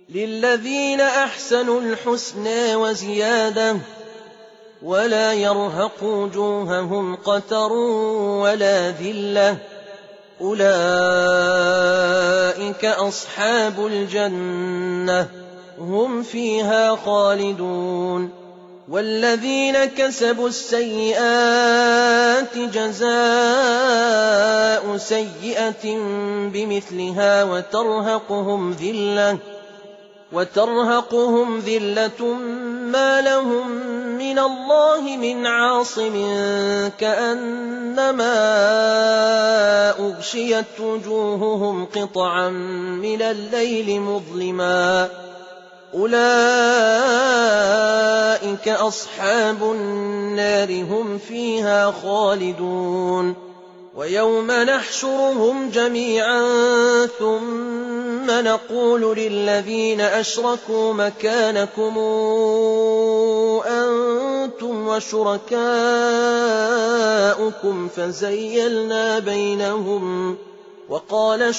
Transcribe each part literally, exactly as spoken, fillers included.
للذين أحسنوا الحسنى وزيادة ولا يرهق وجوههم قتر ولا ذلة أولئك أصحاب الجنة هم فيها خالدون والذين كسبوا السيئات جزاء سيئة بمثلها وترهقهم ذلة وترهقهم ذلة ما لهم من الله من عاصم كأنما أغشيت وجوههم قطعا من الليل مظلما أولئك أصحاب النار هم فيها خالدون ويوم نحشرهم جميعا ثم نقول للذين أشركوا مكانكم أنتم وشركاؤكم فزيلنا بينهم وقال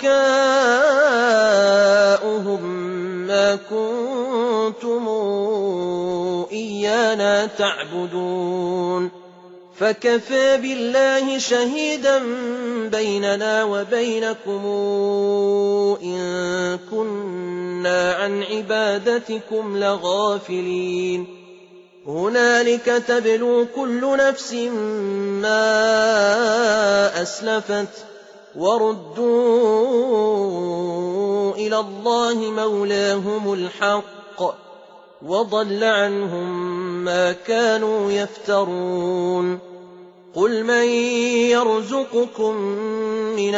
شركاؤهم ما كنتم إيانا تعبدون فكفى بالله شهيدا بيننا وبينكم إن كنا عن عبادتكم لغافلين هنالك تبلو كل نفس ما أسلفت وردوا إلى الله مولاهم الحق وضل عنهم ما كانوا يفترون قل من يرزقكم من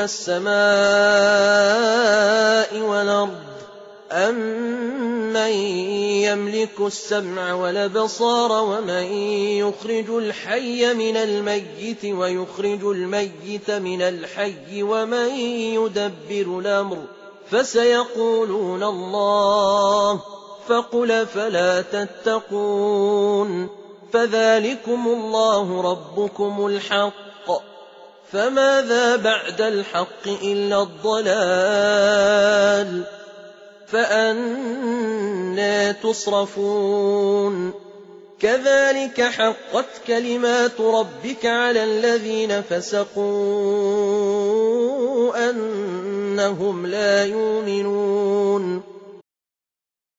السماء والأرض أم من يملك السمع والأبصار ومن يخرج الحي من الميت ويخرج الميت من الحي ومن يدبر الأمر فسيقولون الله فقل فلا تتقون فذلكم الله ربكم الحق فماذا بعد الحق إلا الضلال فأنى تصرفون كذلك حقت كلمات ربك على الذين فسقوا أنهم لا يؤمنون